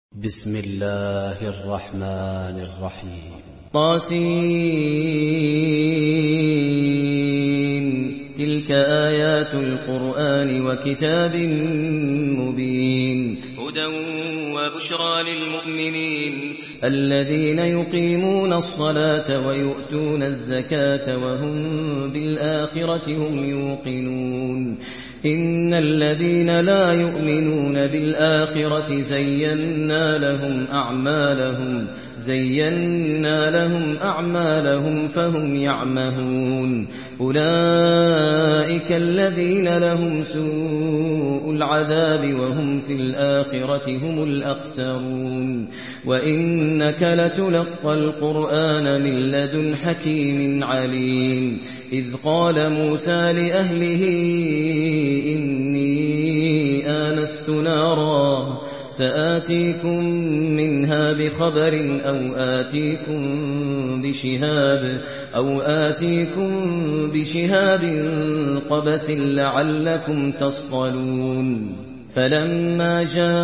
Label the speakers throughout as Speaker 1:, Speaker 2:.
Speaker 1: بسم الله الرحمن الرحيم
Speaker 2: طاسين تلك آيات القرآن وكتاب مبين هدى وبشرى للمؤمنين الذين يقيمون الصلاة ويؤتون الزكاة وهم بالآخرة هم يوقنون إن الذين لا يؤمنون بالآخرة زينا لهم أعمالهم فهم يعمهون أولئك الذين لهم سوء العذاب وهم في الآخرة هم الأخسرون وإنك لتلقى القرآن من لدن حكيم عليم إذ قال موسى لأهله إني آنست نارا سآتيكم منها بخبر أو آتيكم بشهاب قبس لعلكم تصطلون فلما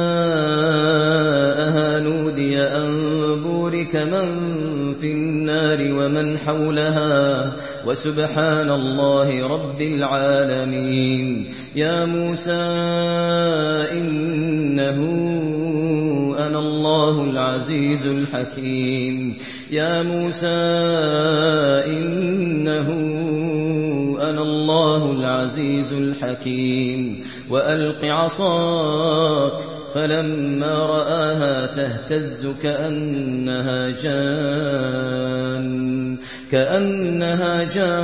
Speaker 2: جاءها نودي أن بورك من في النار ومن حولها وسبحان الله رب العالمين يا موسى إنه أنا الله العزيز الحكيم يا موسى إنه أنا الله العزيز الحكيم وألق عصاك فلما رآها تهتز كأنها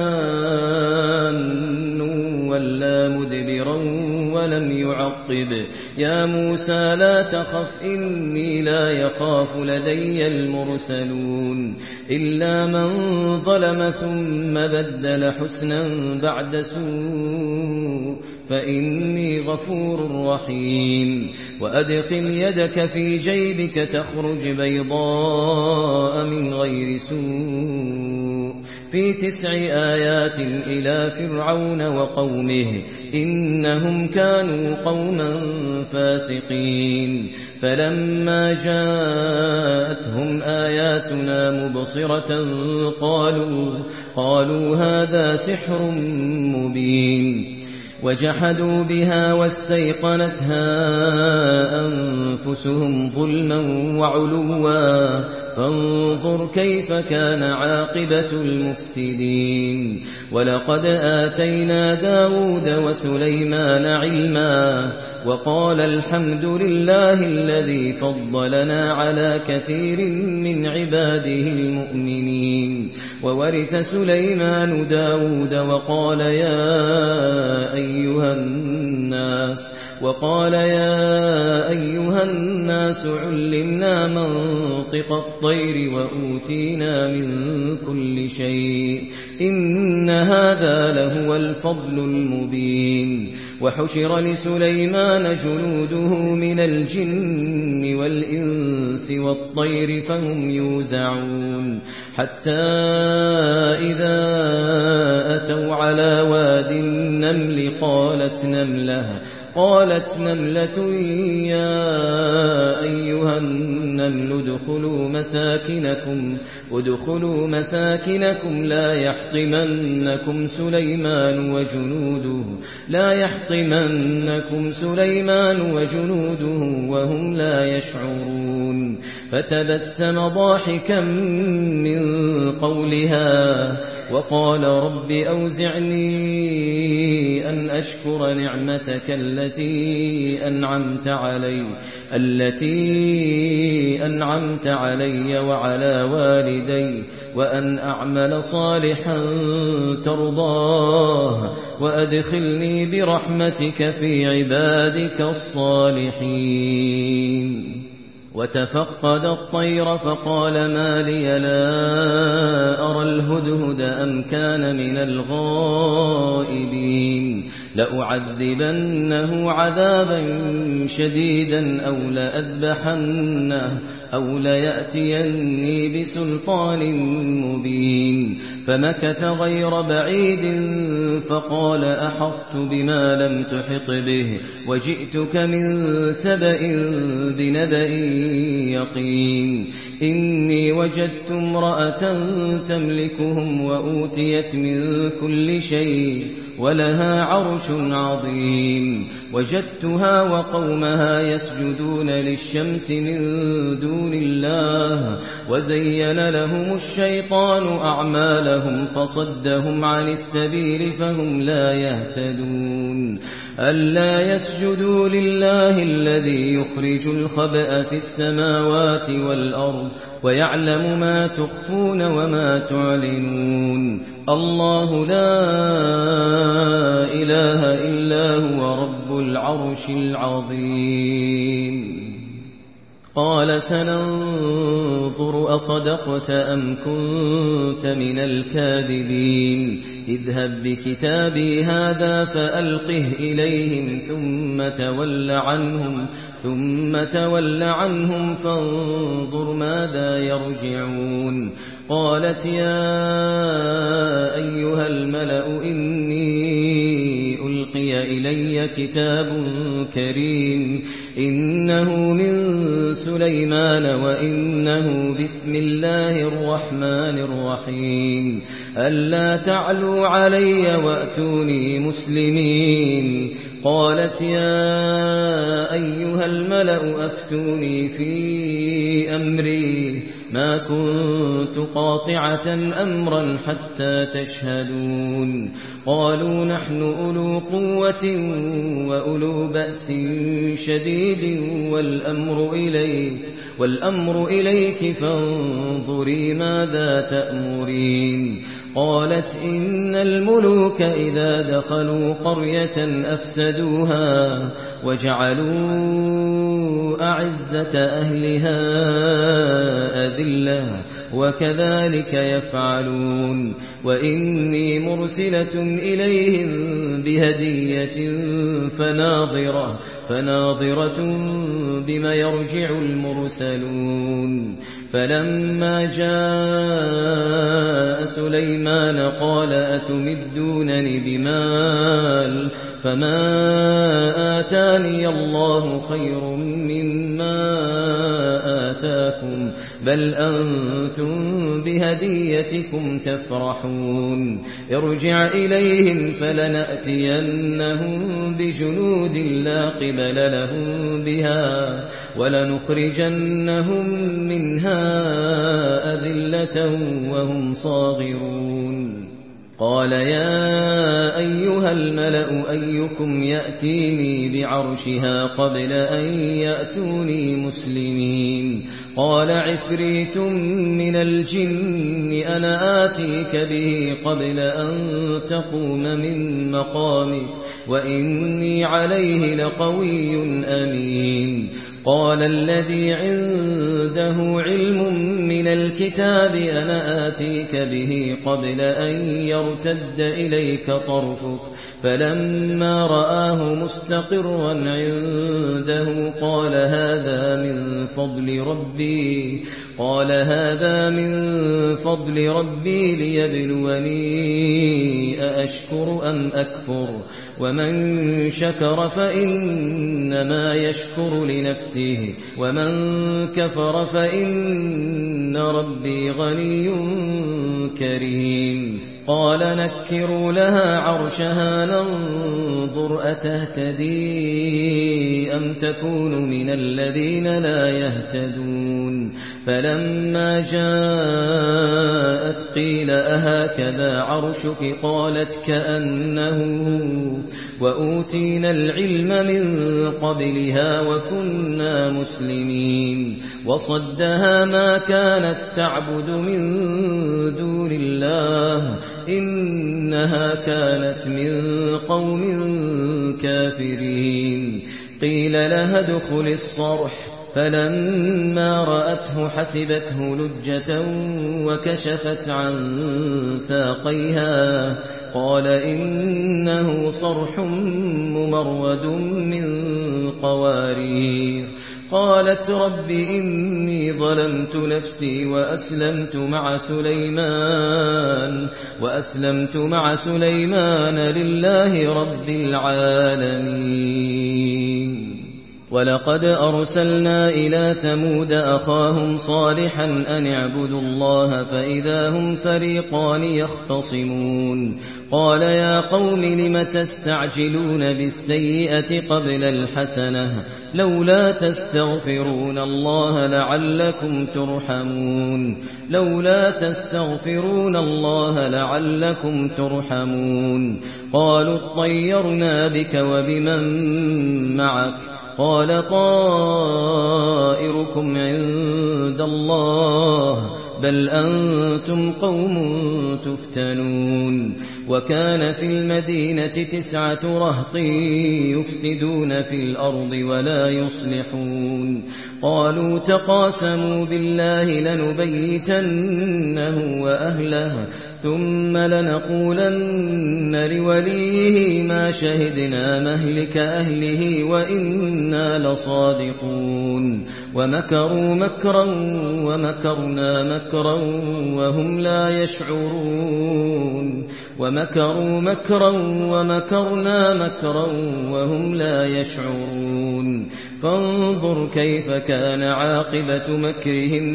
Speaker 2: جان ولا مدبرا ولم يعقب يا موسى لا تخف إني لا يخاف لدي المرسلون إلا من ظلم ثم بدل حسنا بعد سوء فإني غفور رحيم وأدخل يدك في جيبك تخرج بيضاء من غير سوء في 9 آيات إلى فرعون وقومه إنهم كانوا قوما فاسقين فلما جاءتهم آياتنا مبصرة قالوا هذا سحر مبين وجحدوا بها واستيقنتها أنفسهم ظلما وعلوا فانظر كيف كان عاقبة المفسدين ولقد آتينا داود وسليمان علما وقال الحمد لله الذي فضلنا على كثير من عباده المؤمنين وورث سليمان داود وقال يا أيها الناس علمنا منطق الطير وأوتينا من كل شيء إن هذا لهو الفضل المبين وحشر لسليمان جنوده من الجن والإنس والطير فهم يوزعون حتى إذا أتوا على واد النمل قالت نملة يا أيها النمل ادخلوا مساكنكم لا يحطمنكم سليمان وجنوده وهم لا يشعرون فتبسم ضاحكا من قولها وقال رب أوزعني أن أشكر نعمتك التي أنعمت علي وعلى والدي وأن أعمل صالحا ترضاه وأدخلني برحمتك في عبادك الصالحين وتفقد الطير فقال ما لي لا أرى الهدهد أم كان من الغائبين لأعذبنه عذابا شديدا أو لأذبحنه أو ليأتيني بسلطان مبين. فمكث غير بعيد فقال أحطت بما لم تحط به وجئتك من سبأ بنبأ يقين. إني وجدت امرأة تملكهم وأوتيت من كل شيء ولها عرش عظيم. وجدتها وقومها يسجدون للشمس من دون الله وزين لهم الشيطان أعمالهم فصدهم عن السبيل فهم لا يهتدون. ألا يسجدوا لله الذي يخرج الخبأ في السماوات والأرض ويعلم ما تخفون وما تعلنون. الله لا إله إلا هو رب العرش العظيم. قال سننظر أصدقت أم كنت من الكاذبين. اذهب بكتابي هذا فألقه إليهم ثم تول عنهم فانظر ماذا يرجعون. قالت يا أيها الملأ إني ألقي إلي كتاب كريم إنه من سليمان وإنه بسم الله الرحمن الرحيم. ألا تعلوا علي وأتوني مسلمين. قالت يا أيها الملأ أفتوني في أمري ما كنت قاطعة أمرا حتى تشهدون. قالوا نحن أولو قوة وأولو بأس شديد والأمر إليك فانظري ماذا تأمرين. قالت إن الملوك إذا دخلوا قرية أفسدوها وجعلوا أعزة أهلها أذلة وكذلك يفعلون. وإني مرسلة إليهم بهدية فناظرة بما يرجع المرسلون. فلما جاء سليمان قال أتمدونني بمال فما آتاني الله خير مما آتاكم بل أنتم بهديتكم تفرحون. ارجع إليهم فلنأتينهم بجنود لا قبل لهم بها ولنخرجنهم منها أذلة وهم صاغرون. قال يا أيها الملأ أيكم يأتيني بعرشها قبل أن يأتوني مسلمين. قال عفريت من الجن أنا آتيك به قبل أن تقوم من مقامك وإني عليه لقوي أمين. قال الذي عنده علم من الكتاب أنا آتيك به قبل أن يرتد إليك طرفك فلما رآه مستقرا عنده قال هذا من فضل ربي ليبلوني أأشكر أم أكفر ومن شكر فإنما يشكر لنفسه ومن كفر فإن ربي غني كريم. قال نكروا لها عرشها ننظر أتهتدي أم تكون من الذين لا يهتدون. فلما جاءت قيل أهكذا عرشك قالت كأنه وأوتينا العلم من قبلها وكنا مسلمين. وصدها ما كانت تعبد من دون الله إنها كانت من قوم كافرين. قيل لها ادخل الصرح فلما رأته حسبته لجة وكشفت عن ساقيها قال إنه صرح ممرد من قوارير قالت رب إني ظلمت نفسي وأسلمت مع سليمان لله رب العالمين ولقد أرسلنا إلى ثمود أخاهم صالحا أن اعبدوا الله فإذا هم فريقان يختصمون قال يا قوم لم تستعجلون بالسيئة قبل الحسنة لولا تستغفرون الله لعلكم ترحمون قالوا اطيرنا بك وبمن معك قال طائركم عند الله بل أنتم قوم تفتنون وكان في المدينة 9 رهط يفسدون في الأرض ولا يصلحون قالوا تقاسموا بالله لنبيتنه وأهله ثم لنقولن لوليه ما شهدنا مهلك أهله وإنا لصادقون ومكروا مكرا ومكرنا مكرا وهم لا يشعرون فانظر كيف كان عاقبة مكرهم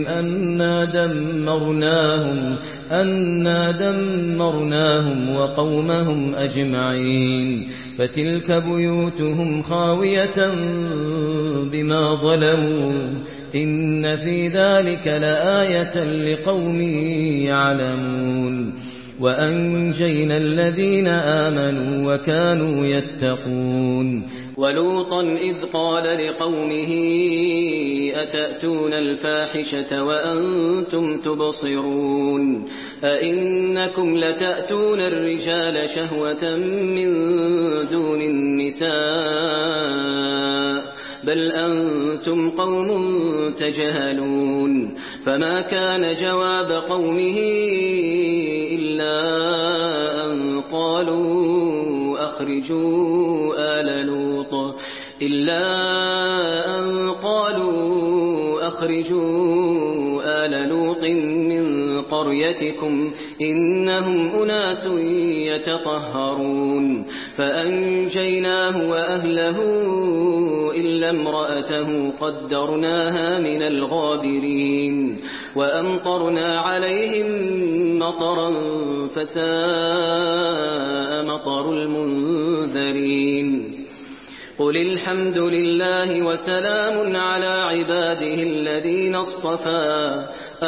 Speaker 2: أنا دمرناهم وقومهم أجمعين فتلك بيوتهم خاوية بما ظلموا إن في ذلك لآية لقوم يعلمون وأنجينا الذين آمنوا وكانوا يتقون ولوطا إذ قال لقومه أتأتون الفاحشة وأنتم تبصرون أئنكم لتأتون الرجال شهوة من دون النساء بل أنتم قوم تجهلون فما كان جواب قومه إلا أن قالوا أخرجوا آل لوط من قريتكم إنهم أناس يتطهرون فأنجيناه وأهله إلا امرأته قدرناها من الغابرين وأمطرنا عليهم مطرا فساء مطر المنذرين قل الحمد لله وسلام على عباده الذين اصطفى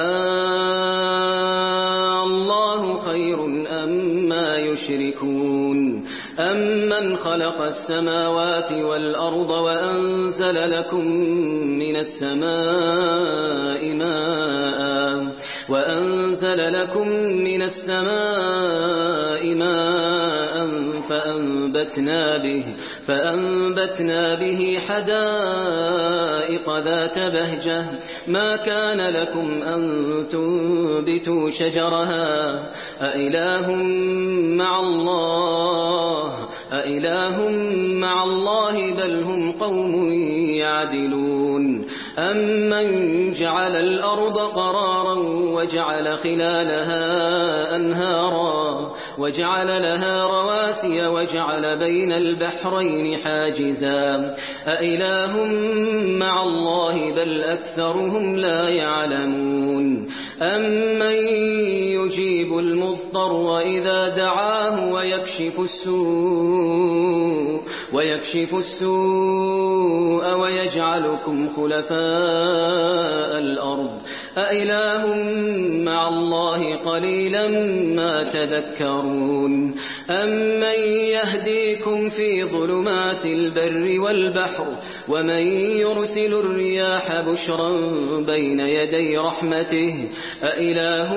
Speaker 2: الله خير أما يشركون أمن خلق السماوات والأرض وأنزل لكم من السماء ماء فأنبتنا به حدائق ذات بهجة ما كان لكم أن تنبتوا شجرها أإله مع الله بل هم قوم يعدلون أمن جعل الأرض قرارا وجعل خلالها أنهارا وجعل لها رواسي وجعل بين البحرين حاجزا أإله مع الله بل أكثرهم لا يعلمون أمن يجيب المضطر إذا دعاه ويكشف السوء ويجعلكم خلفاء الأرض أإله مع الله قليلا ما تذكرون أمن يهديكم في ظلمات البر والبحر ومن يرسل الرياح بشرا بين يدي رحمته أإله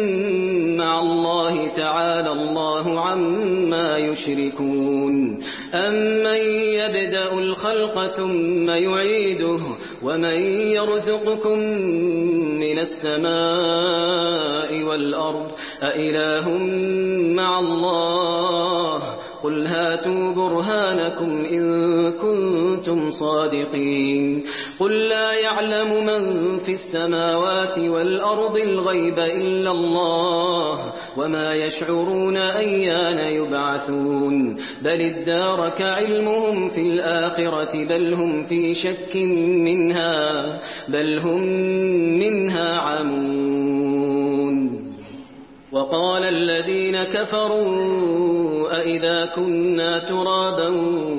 Speaker 2: مع الله تعالى الله عما يشركون أمن يبدأ الخلق ثم يعيده ومن يرزقكم من السماء والأرض أإله مع الله قل هاتوا برهانكم إن كنتم صادقين قل لا يعلم من في السماوات والأرض الغيب إلا الله وما يشعرون أيان يبعثون بل ادارك علمهم في الآخرة بل هم في شك منها بل هم منها عمون وقال الذين كفروا أئذا كنا ترابا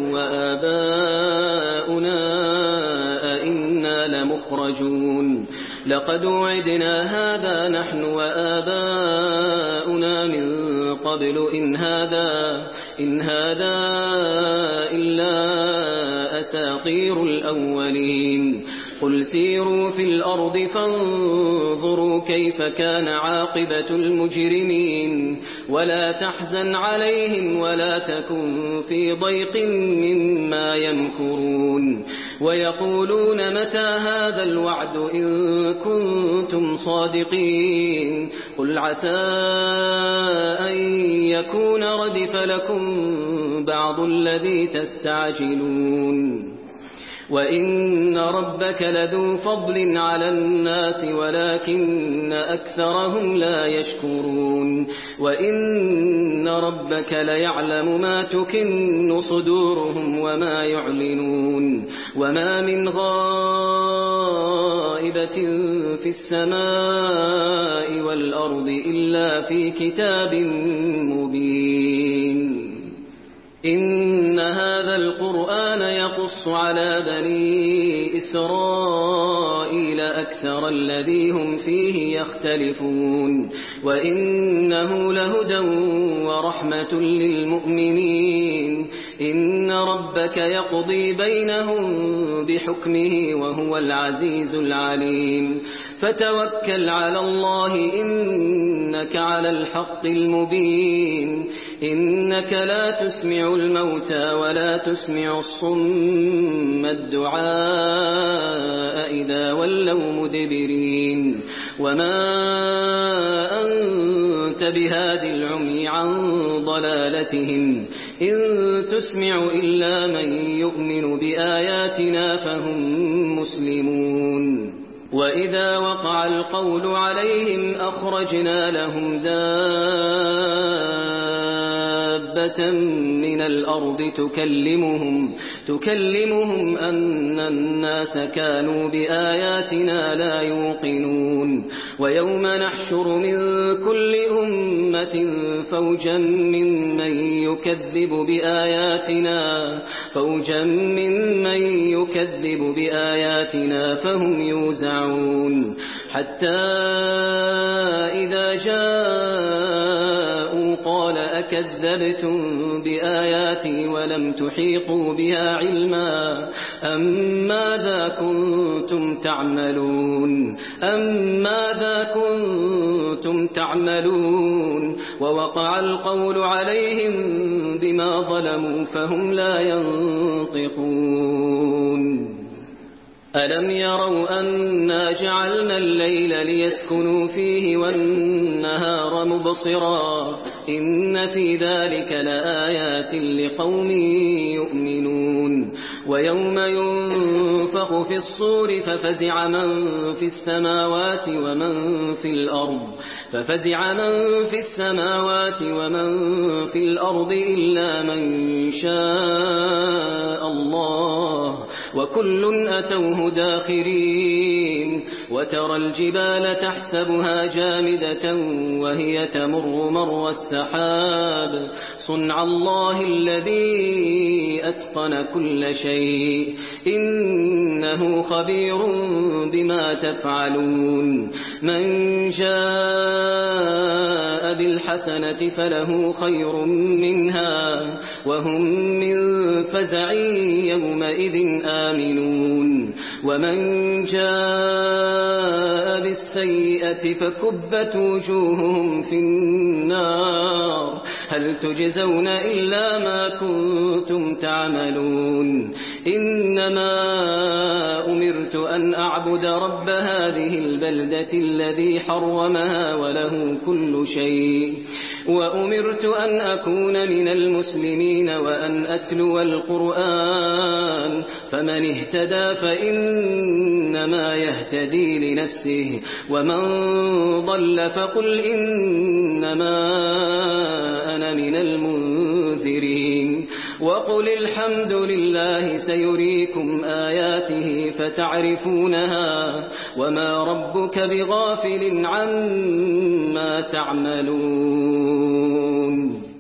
Speaker 2: وآباؤنا أئنا لمخرجون لقد وعدنا هذا نحن وآباؤنا من قبل إن هذا إلا أساطير الأولين قل سيروا في الأرض فانظروا كيف كان عاقبة المجرمين ولا تحزن عليهم ولا تكن في ضيق مما يمكرون ويقولون متى هذا الوعد إن كنتم صادقين قل عسى أن يكون ردف لكم بعض الذي تستعجلون وإن ربك لذو فضل على الناس ولكن أكثرهم لا يشكرون وإن ربك ليعلم ما تكن صدورهم وما يعلنون وما من غائبة في السماء والأرض إلا في كتاب مبين إن هذا القرآن يقص على بني إسرائيل أكثر الذي هم فيه يختلفون وإنه لهدى ورحمة للمؤمنين إن ربك يقضي بينهم بحكمه وهو العزيز العليم فتوكل على الله إنك على الحق المبين إنك لا تسمع الموتى ولا تسمع الصم الدعاء إذا ولوا مدبرين وما أنت بهاد العمي عن ضلالتهم إن تسمع إلا من يؤمن بآياتنا فهم مسلمون وإذا وقع القول عليهم أخرجنا لهم دابة من الأرض تكلمهم أن الناس كانوا بآياتنا لا يوقنون ويوم نحشر من كل أمة فوجا ممن يكذب بآياتنا فهم يوزعون حتى إذا جاءوا قال أكذبتم بآياتي ولم تحيطوا بها علما أم ماذا كنتم تعملون ووقع القول عليهم بما ظلموا فهم لا ينطقون ألم يروا أنا جعلنا الليل ليسكنوا فيه والنهار مبصرا إن في ذلك لآيات لقوم يؤمنون ويوم ينفخ في الصور ففزع من في السماوات ومن في الأرض إلا من شاء الله وكل أتوه داخرين وترى الجبال تحسبها جامدة وهي تمر مر السحاب صنع الله الذي أتقن كل شيء إنه خبير بما تفعلون من جاء بالحسنة فله خير منها وهم من فزع يومئذ آمنون ومن جاء بالسيئة فكبت وجوههم في النار هل تجزون إلا ما كنتم تعملون إنما أمرت أن أعبد رب هذه البلدة الذي حرمها وله كل شيء وأمرت أن أكون من المسلمين وأن أتلو القرآن فمن اهتدى فإنما يهتدي لنفسه ومن ضل فقل إنما أنا من المنذرين وقل الحمد لله سيريكم آياته فتعرفونها وما ربك بغافل عما تعملون